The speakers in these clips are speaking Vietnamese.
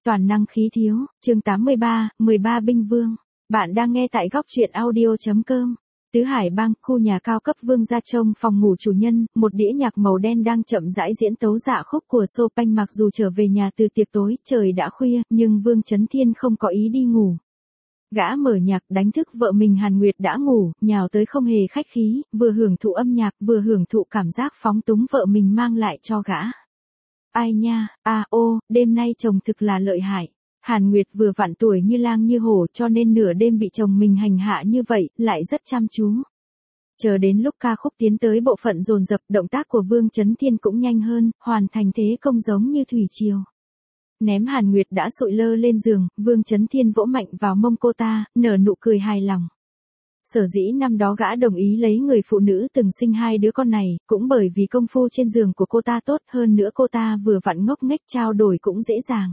toàn năng khí thiếu, chương 83, 13 binh vương. Bạn đang nghe tại góc truyện audio.com. Tứ Hải Bang, khu nhà cao cấp Vương gia trong phòng ngủ chủ nhân, một đĩa nhạc màu đen đang chậm rãi diễn tấu dạ khúc của Chopin. Mặc dù trở về nhà từ tiệc tối, trời đã khuya, nhưng Vương Chấn Thiên không có ý đi ngủ. Gã mở nhạc đánh thức vợ mình Hàn Nguyệt đã ngủ, nhào tới không hề khách khí, vừa hưởng thụ âm nhạc, vừa hưởng thụ cảm giác phóng túng vợ mình mang lại cho gã. Ai nha, đêm nay chồng thực là lợi hại. Hàn Nguyệt vừa vặn tuổi như lang như hổ, cho nên nửa đêm bị chồng mình hành hạ như vậy, lại rất chăm chú. Chờ đến lúc ca khúc tiến tới bộ phận dồn dập, động tác của Vương Chấn Thiên cũng nhanh hơn, hoàn thành thế công giống như thủy triều. Ném Hàn Nguyệt đã sụi lơ lên giường, Vương Chấn Thiên vỗ mạnh vào mông cô ta, nở nụ cười hài lòng. Sở dĩ năm đó gã đồng ý lấy người phụ nữ từng sinh hai đứa con này, cũng bởi vì công phu trên giường của cô ta tốt, hơn nữa cô ta vừa vặn ngốc nghếch, trao đổi cũng dễ dàng.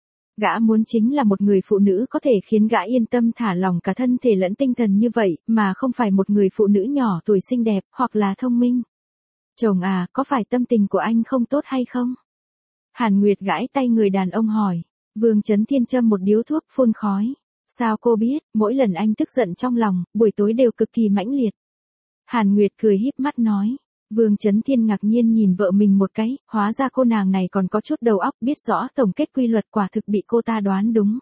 Gã muốn chính là một người phụ nữ có thể khiến gã yên tâm thả lỏng cả thân thể lẫn tinh thần như vậy, mà không phải một người phụ nữ nhỏ tuổi xinh đẹp, hoặc là thông minh. Chồng à, có phải tâm tình của anh không tốt hay không? Hàn Nguyệt gãi tay người đàn ông hỏi. Vương Chấn Thiên châm một điếu thuốc phun khói. Sao cô biết, mỗi lần anh tức giận trong lòng, buổi tối đều cực kỳ mãnh liệt. Hàn Nguyệt cười híp mắt nói. Vương Chấn Thiên ngạc nhiên nhìn vợ mình một cái, hóa ra cô nàng này còn có chút đầu óc, biết rõ tổng kết quy luật, quả thực bị cô ta đoán đúng.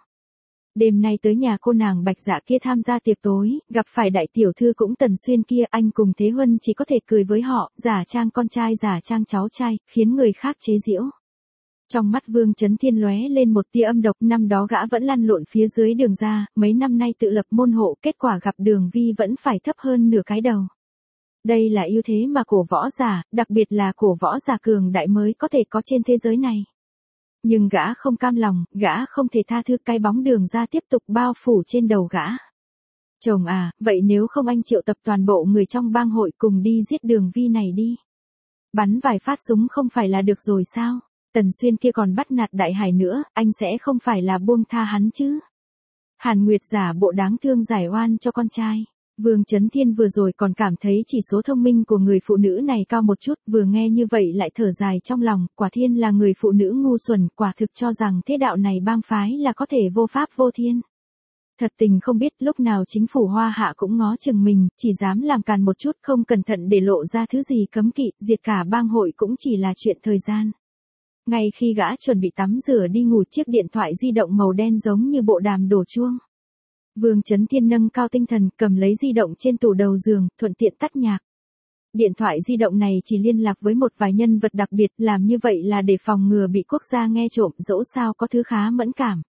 Đêm nay tới nhà cô nàng Bạch Dạ kia tham gia tiệc tối, gặp phải đại tiểu thư cũng Tần Xuyên kia, anh cùng Thế Huân chỉ có thể cười với họ, giả trang con trai giả trang cháu trai, khiến người khác chế giễu. Trong mắt Vương Chấn Thiên lóe lên một tia âm độc, năm đó gã vẫn lăn lộn phía dưới Đường ra, mấy năm nay tự lập môn hộ, kết quả gặp Đường Vi vẫn phải thấp hơn nửa cái đầu. Đây là ưu thế mà cổ võ giả, đặc biệt là cổ võ giả cường đại mới có thể có trên thế giới này. Nhưng gã không cam lòng, gã không thể tha thứ cái bóng Đường ra tiếp tục bao phủ trên đầu gã. Chồng à, vậy nếu không anh triệu tập toàn bộ người trong bang hội cùng đi giết Đường Vi này đi. Bắn vài phát súng không phải là được rồi sao? Tần Xuyên kia còn bắt nạt Đại Hải nữa, anh sẽ không phải là buông tha hắn chứ? Hàn Nguyệt giả bộ đáng thương giải oan cho con trai. Vương Chấn Thiên vừa rồi còn cảm thấy chỉ số thông minh của người phụ nữ này cao một chút, vừa nghe như vậy lại thở dài trong lòng, quả thiên là người phụ nữ ngu xuẩn, quả thực cho rằng thế đạo này bang phái là có thể vô pháp vô thiên. Thật tình không biết lúc nào chính phủ Hoa Hạ cũng ngó chừng mình, chỉ dám làm càn một chút, không cẩn thận để lộ ra thứ gì cấm kỵ, diệt cả bang hội cũng chỉ là chuyện thời gian. Ngay khi gã chuẩn bị tắm rửa đi ngủ, chiếc điện thoại di động màu đen giống như bộ đàm đổ chuông. Vương Chấn Thiên nâng cao tinh thần, cầm lấy di động trên tủ đầu giường, thuận tiện tắt nhạc. Điện thoại di động này chỉ liên lạc với một vài nhân vật đặc biệt, làm như vậy là để phòng ngừa bị quốc gia nghe trộm, dẫu sao có thứ khá mẫn cảm.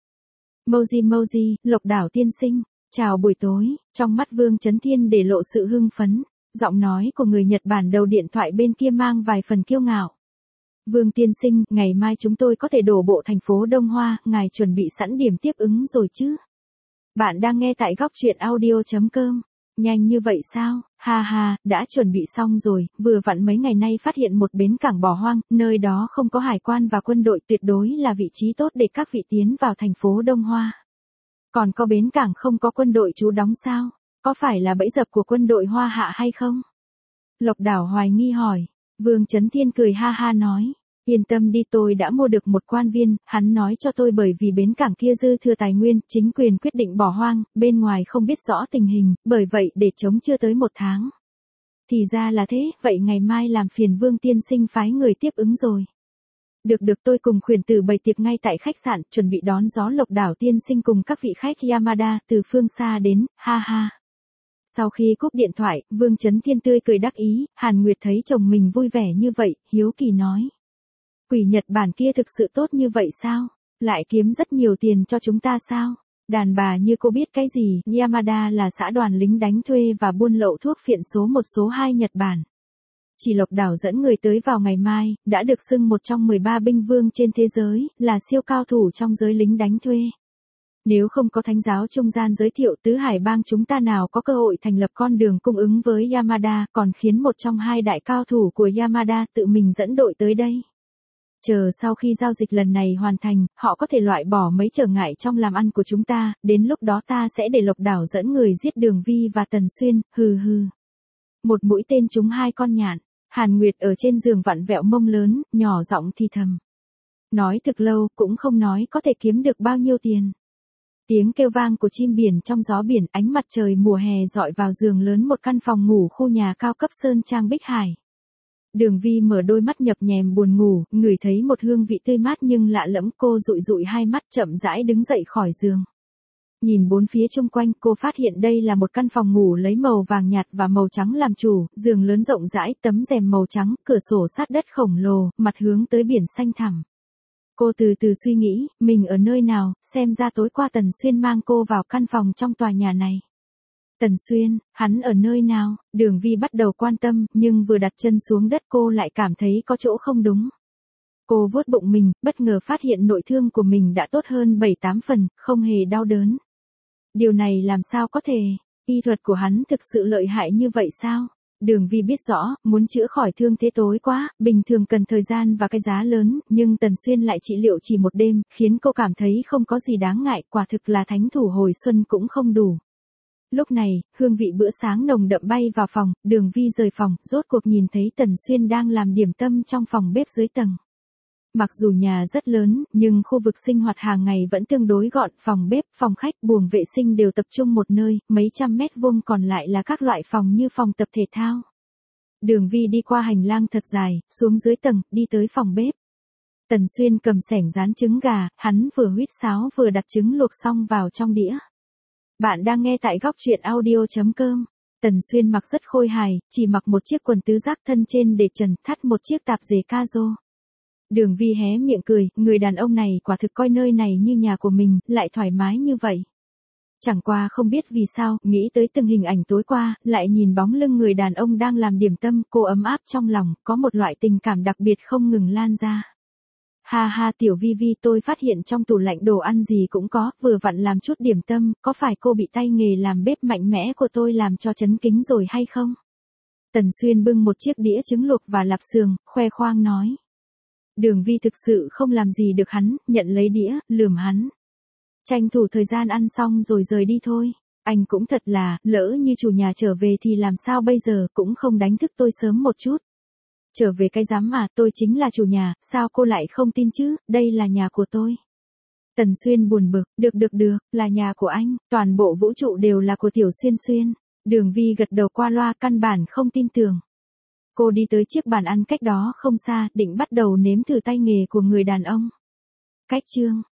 Moji, Lộc Đảo tiên sinh, chào buổi tối. Trong mắt Vương Chấn Thiên để lộ sự hưng phấn, giọng nói của người Nhật Bản đầu điện thoại bên kia mang vài phần kiêu ngạo. Vương tiên sinh, ngày mai chúng tôi có thể đổ bộ thành phố Đông Hoa, ngài chuẩn bị sẵn điểm tiếp ứng rồi chứ? Bạn đang nghe tại góc truyện audio.com. Nhanh như vậy sao? Ha ha, đã chuẩn bị xong rồi, vừa vặn mấy ngày nay phát hiện một bến cảng bỏ hoang, nơi đó không có hải quan và quân đội, tuyệt đối là vị trí tốt để các vị tiến vào thành phố Đông Hoa. Còn có bến cảng không có quân đội trú đóng sao? Có phải là bẫy dập của quân đội Hoa Hạ hay không? Lộc Đảo hoài nghi hỏi. Vương Chấn Thiên cười ha ha nói. Yên tâm đi, tôi đã mua được một quan viên, hắn nói cho tôi bởi vì bến cảng kia dư thừa tài nguyên, chính quyền quyết định bỏ hoang, bên ngoài không biết rõ tình hình, bởi vậy để chống chưa tới 1 tháng. Thì ra là thế, vậy ngày mai làm phiền Vương tiên sinh phái người tiếp ứng rồi. Được tôi cùng khuyển tử bày tiệc ngay tại khách sạn, chuẩn bị đón gió Lộc Đảo tiên sinh cùng các vị khách Yamada từ phương xa đến, ha ha. Sau khi cúp điện thoại, Vương Chấn Thiên tươi cười đắc ý, Hàn Nguyệt thấy chồng mình vui vẻ như vậy, hiếu kỳ nói. Quỷ Nhật Bản kia thực sự tốt như vậy sao? Lại kiếm rất nhiều tiền cho chúng ta sao? Đàn bà như cô biết cái gì? Yamada là xã đoàn lính đánh thuê và buôn lậu thuốc phiện số 1 số 2 Nhật Bản. Chỉ Lộc Đảo dẫn người tới vào ngày mai, đã được xưng một trong 13 binh vương trên thế giới, là siêu cao thủ trong giới lính đánh thuê. Nếu không có thánh giáo trung gian giới thiệu, Tứ Hải Bang chúng ta nào có cơ hội thành lập con đường cung ứng với Yamada, còn khiến một trong 2 đại cao thủ của Yamada tự mình dẫn đội tới đây. Chờ sau khi giao dịch lần này hoàn thành, họ có thể loại bỏ mấy trở ngại trong làm ăn của chúng ta, đến lúc đó ta sẽ để Lộc Đảo dẫn người giết Đường Vi và Tần Xuyên, hừ. Một mũi tên trúng 2 con nhạn. Hàn Nguyệt ở trên giường vặn vẹo mông lớn, nhỏ giọng thì thầm. Nói thực lâu, cũng không nói có thể kiếm được bao nhiêu tiền. Tiếng kêu vang của chim biển trong gió biển, ánh mặt trời mùa hè dọi vào giường lớn một căn phòng ngủ khu nhà cao cấp Sơn Trang Bích Hải. Đường Vi mở đôi mắt nhập nhèm buồn ngủ, ngửi thấy một hương vị tươi mát nhưng lạ lẫm, cô dụi dụi hai mắt chậm rãi đứng dậy khỏi giường. Nhìn bốn phía xung quanh, cô phát hiện đây là một căn phòng ngủ lấy màu vàng nhạt và màu trắng làm chủ, giường lớn rộng rãi, tấm rèm màu trắng, cửa sổ sát đất khổng lồ, mặt hướng tới biển xanh thẳm. Cô từ từ suy nghĩ, mình ở nơi nào, xem ra tối qua Tần Xuyên mang cô vào căn phòng trong tòa nhà này. Tần Xuyên, hắn ở nơi nào? Đường Vi bắt đầu quan tâm, nhưng vừa đặt chân xuống đất cô lại cảm thấy có chỗ không đúng. Cô vuốt bụng mình, bất ngờ phát hiện nội thương của mình đã tốt hơn 7-8 phần, không hề đau đớn. Điều này làm sao có thể? Y thuật của hắn thực sự lợi hại như vậy sao? Đường Vi biết rõ, muốn chữa khỏi thương thế tối quá, bình thường cần thời gian và cái giá lớn, nhưng Tần Xuyên lại trị liệu chỉ một đêm, khiến cô cảm thấy không có gì đáng ngại, quả thực là thánh thủ hồi xuân cũng không đủ. Lúc này, hương vị bữa sáng nồng đậm bay vào phòng, Đường Vi rời phòng, rốt cuộc nhìn thấy Tần Xuyên đang làm điểm tâm trong phòng bếp dưới tầng. Mặc dù nhà rất lớn, nhưng khu vực sinh hoạt hàng ngày vẫn tương đối gọn, phòng bếp, phòng khách, buồng vệ sinh đều tập trung một nơi, mấy trăm mét vuông còn lại là các loại phòng như phòng tập thể thao. Đường Vi đi qua hành lang thật dài, xuống dưới tầng, đi tới phòng bếp. Tần Xuyên cầm xẻng rán trứng gà, hắn vừa huýt sáo vừa đặt trứng luộc xong vào trong đĩa. Bạn đang nghe tại góc truyện audio.com. Tần Xuyên mặc rất khôi hài, chỉ mặc một chiếc quần tứ giác thân trên để trần, thắt một chiếc tạp dề ca-rô. Đường Vi hé miệng cười, người đàn ông này quả thực coi nơi này như nhà của mình, lại thoải mái như vậy. Chẳng qua không biết vì sao, nghĩ tới từng hình ảnh tối qua, lại nhìn bóng lưng người đàn ông đang làm điểm tâm, cô ấm áp trong lòng, có một loại tình cảm đặc biệt không ngừng lan ra. Ha ha tiểu Vi Vi, tôi phát hiện trong tủ lạnh đồ ăn gì cũng có, vừa vặn làm chút điểm tâm, có phải cô bị tay nghề làm bếp mạnh mẽ của tôi làm cho chấn kính rồi hay không? Tần Xuyên bưng một chiếc đĩa trứng luộc và lạp xương, khoe khoang nói. Đường Vi thực sự không làm gì được hắn, nhận lấy đĩa, lườm hắn. Tranh thủ thời gian ăn xong rồi rời đi thôi. Anh cũng thật là, lỡ như chủ nhà trở về thì làm sao bây giờ, cũng không đánh thức tôi sớm một chút. Trở về cái dám mà, tôi chính là chủ nhà, sao cô lại không tin chứ, đây là nhà của tôi. Tần Xuyên buồn bực, được, là nhà của anh, toàn bộ vũ trụ đều là của Tiểu Xuyên Xuyên. Đường Vi gật đầu qua loa, căn bản không tin tưởng. Cô đi tới chiếc bàn ăn cách đó không xa, định bắt đầu nếm thử tay nghề của người đàn ông. Cách chương